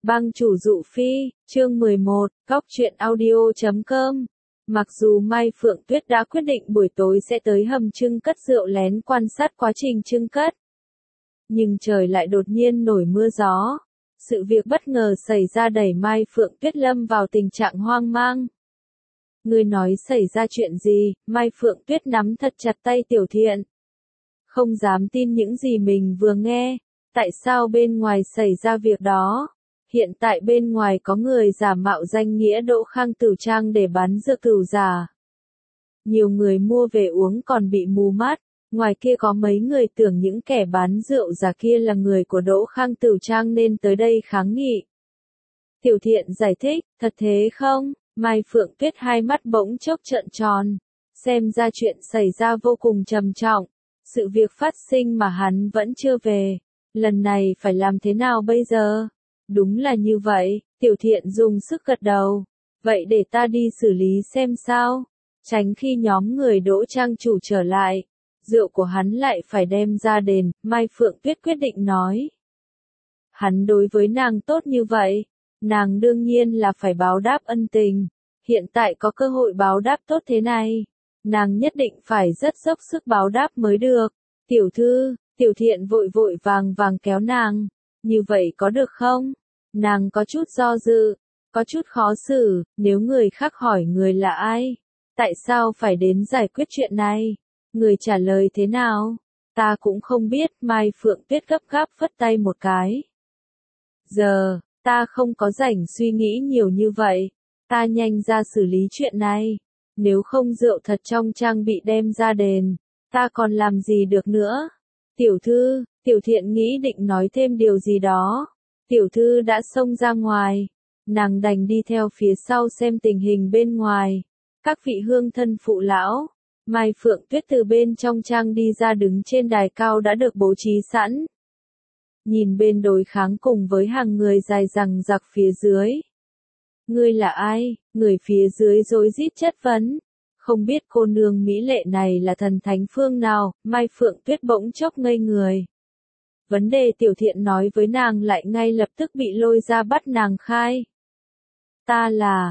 Bang chủ dụ phi, chương 11, Góc truyện audio.com. Mặc dù Mai Phượng Tuyết đã quyết định buổi tối sẽ tới hầm trưng cất rượu lén quan sát quá trình trưng cất, nhưng trời lại đột nhiên nổi mưa gió. Sự việc bất ngờ xảy ra đẩy Mai Phượng Tuyết lâm vào tình trạng hoang mang. Ngươi nói xảy ra chuyện gì? Mai Phượng Tuyết nắm thật chặt tay Tiểu Thiện, không dám tin những gì mình vừa nghe. Tại sao bên ngoài xảy ra việc đó? Hiện tại bên ngoài có người giả mạo danh nghĩa Đỗ Khang Tửu Trang để bán dược tửu giả. Nhiều người mua về uống còn bị mù mắt. Ngoài kia có mấy người tưởng những kẻ bán rượu giả kia là người của Đỗ Khang Tửu Trang nên tới đây kháng nghị. Tiểu Thiện giải thích, thật thế không? Mai Phượng Tuyết hai mắt bỗng chốc trợn tròn. Xem ra chuyện xảy ra vô cùng trầm trọng. Sự việc phát sinh mà hắn vẫn chưa về. Lần này phải làm thế nào bây giờ? Đúng là như vậy, Tiểu Thiện dùng sức gật đầu. Vậy để ta đi xử lý xem sao. Tránh khi nhóm người Đỗ Trang chủ trở lại, rượu của hắn lại phải đem ra đền, Mai Phượng Tuyết quyết định nói. Hắn đối với nàng tốt như vậy, nàng đương nhiên là phải báo đáp ân tình. Hiện tại có cơ hội báo đáp tốt thế này, nàng nhất định phải rất dốc sức báo đáp mới được. Tiểu thư, Tiểu Thiện vội vội vàng kéo nàng. Như vậy có được không? Nàng có chút do dự, có chút khó xử, nếu người khác hỏi người là ai? Tại sao phải đến giải quyết chuyện này? Người trả lời thế nào? Ta cũng không biết, Mai Phượng Tuyết gấp gáp phất tay một cái. Giờ, ta không có rảnh suy nghĩ nhiều như vậy. Ta nhanh ra xử lý chuyện này. Nếu không rượu thật trong trang bị đem ra đền, ta còn làm gì được nữa? Tiểu thư, Tiểu Thiện nghĩ định nói thêm điều gì đó. Tiểu thư đã xông ra ngoài. Nàng đành đi theo phía sau xem tình hình bên ngoài. Các vị hương thân phụ lão. Mai Phượng Tuyết từ bên trong trang đi ra đứng trên đài cao đã được bố trí sẵn. Nhìn bên đối kháng cùng với hàng người dài dằng dặc phía dưới. Ngươi là ai? Người phía dưới rối rít chất vấn. Không biết cô nương mỹ lệ này là thần thánh phương nào? Mai Phượng Tuyết bỗng chốc ngây người. Vấn đề Tiểu Thiện nói với nàng lại ngay lập tức bị lôi ra bắt nàng khai. Ta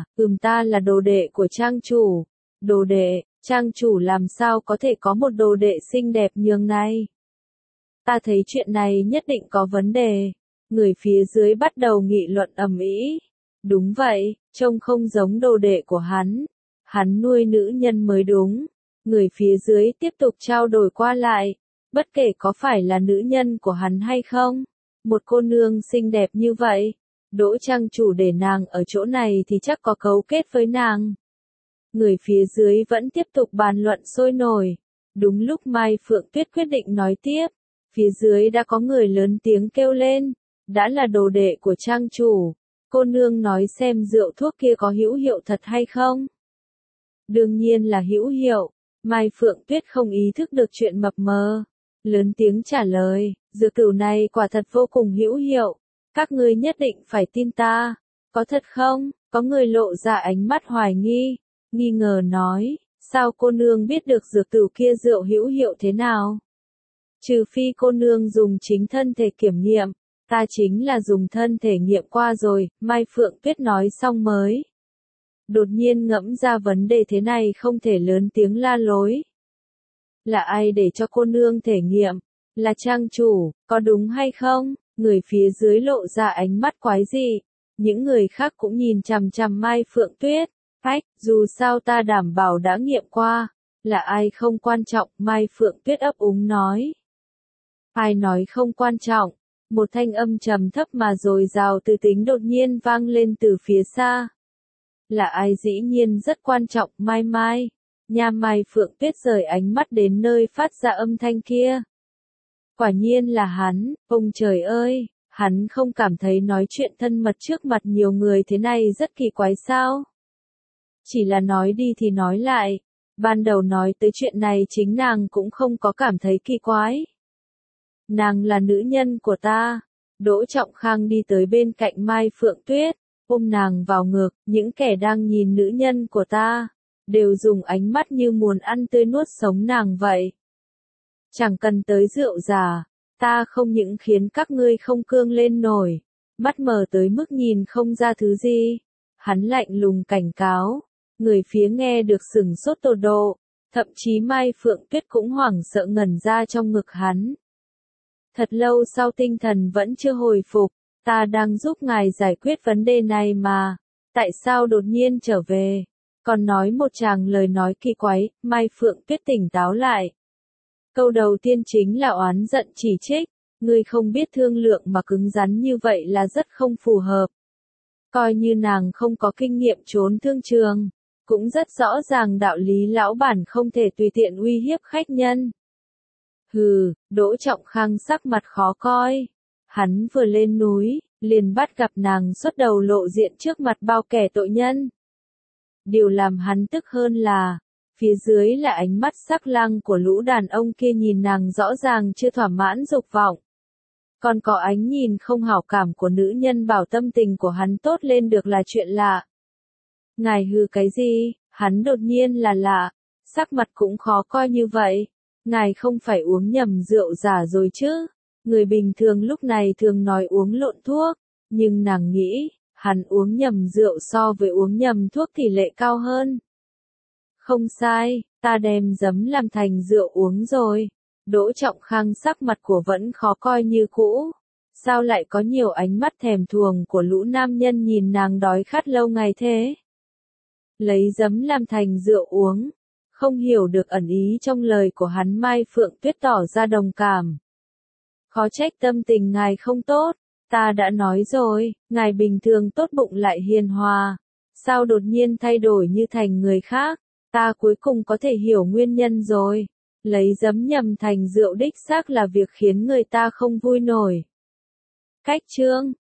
là đồ đệ của trang chủ. Đồ đệ, trang chủ làm sao có thể có một đồ đệ xinh đẹp nhường này? Ta thấy chuyện này nhất định có vấn đề. Người phía dưới bắt đầu nghị luận ầm ĩ. Đúng vậy, trông không giống đồ đệ của hắn. Hắn nuôi nữ nhân mới đúng. Người phía dưới tiếp tục trao đổi qua lại. Bất kể có phải là nữ nhân của hắn hay không. Một cô nương xinh đẹp như vậy. Đỗ Trang chủ để nàng ở chỗ này thì chắc có cấu kết với nàng. Người phía dưới vẫn tiếp tục bàn luận sôi nổi. Đúng lúc Mai Phượng Tuyết quyết định nói tiếp. Phía dưới đã có người lớn tiếng kêu lên. Đã là đồ đệ của trang chủ. Cô nương nói xem rượu thuốc kia có hữu hiệu thật hay không? Đương nhiên là hữu hiệu. Mai Phượng Tuyết không ý thức được chuyện mập mờ. Lớn tiếng trả lời, dược tửu này quả thật vô cùng hữu hiệu. Các ngươi nhất định phải tin ta. Có thật không? Có người lộ ra ánh mắt hoài nghi. Nghi ngờ nói, sao cô nương biết được dược tửu kia rượu hữu hiệu thế nào? Trừ phi cô nương dùng chính thân thể kiểm nghiệm. Ta chính là dùng thân thể nghiệm qua rồi, Mai Phượng Tuyết nói xong mới. Đột nhiên ngẫm ra vấn đề thế này không thể lớn tiếng la lối. Là ai để cho cô nương thể nghiệm? Là trang chủ, có đúng hay không? Người phía dưới lộ ra ánh mắt quái dị. Những người khác cũng nhìn chằm chằm Mai Phượng Tuyết. Phách, dù sao ta đảm bảo đã nghiệm qua. Là ai không quan trọng, Mai Phượng Tuyết ấp úng nói. Ai nói không quan trọng? Một thanh âm trầm thấp mà dồi dào từ tính đột nhiên vang lên từ phía xa. Là ai dĩ nhiên rất quan trọng, Mai Mai. Nha Mai Phượng Tuyết rời ánh mắt đến nơi phát ra âm thanh kia. Quả nhiên là hắn, ông trời ơi, hắn không cảm thấy nói chuyện thân mật trước mặt nhiều người thế này rất kỳ quái sao? Chỉ là nói đi thì nói lại, ban đầu nói tới chuyện này chính nàng cũng không có cảm thấy kỳ quái. Nàng là nữ nhân của ta. Đỗ Trọng Khang đi tới bên cạnh Mai Phượng Tuyết, ôm nàng vào ngực, những kẻ đang nhìn nữ nhân của ta, đều dùng ánh mắt như muốn ăn tươi nuốt sống nàng vậy. Chẳng cần tới rượu giả, ta không những khiến các ngươi không cương lên nổi, mắt mờ tới mức nhìn không ra thứ gì. Hắn lạnh lùng cảnh cáo, người phía nghe được sửng sốt tột độ, thậm chí Mai Phượng Tuyết cũng hoảng sợ ngẩn ra trong ngực hắn. Thật lâu sau tinh thần vẫn chưa hồi phục, ta đang giúp ngài giải quyết vấn đề này mà, tại sao đột nhiên trở về? Còn nói một tràng lời nói kỳ quái, Mai Phượng Tuyết tỉnh táo lại. Câu đầu tiên chính là oán giận chỉ trích, ngươi không biết thương lượng mà cứng rắn như vậy là rất không phù hợp. Coi như nàng không có kinh nghiệm trốn thương trường, cũng rất rõ ràng đạo lý lão bản không thể tùy tiện uy hiếp khách nhân. Hừ, Đỗ Trọng Khang sắc mặt khó coi. Hắn vừa lên núi, liền bắt gặp nàng xuất đầu lộ diện trước mặt bao kẻ tội nhân. Điều làm hắn tức hơn là, phía dưới là ánh mắt sắc lăng của lũ đàn ông kia nhìn nàng rõ ràng chưa thỏa mãn dục vọng. Còn có ánh nhìn không hảo cảm của nữ nhân bảo tâm tình của hắn tốt lên được là chuyện lạ. Ngài hừ cái gì, hắn đột nhiên là lạ, sắc mặt cũng khó coi như vậy. Ngài không phải uống nhầm rượu giả rồi chứ? Người bình thường lúc này thường nói uống lộn thuốc, nhưng nàng nghĩ, hắn uống nhầm rượu so với uống nhầm thuốc tỷ lệ cao hơn. Không sai, ta đem giấm làm thành rượu uống rồi. Đỗ Trọng Khang sắc mặt của vẫn khó coi như cũ. Sao lại có nhiều ánh mắt thèm thuồng của lũ nam nhân nhìn nàng đói khát lâu ngày thế? Lấy giấm làm thành rượu uống. Không hiểu được ẩn ý trong lời của hắn, Mai Phượng Tuyết tỏ ra đồng cảm. Khó trách tâm tình ngài không tốt, ta đã nói rồi, ngài bình thường tốt bụng lại hiền hòa. Sao đột nhiên thay đổi như thành người khác, ta cuối cùng có thể hiểu nguyên nhân rồi. Lấy giấm nhầm thành rượu đích xác là việc khiến người ta không vui nổi. Cách chương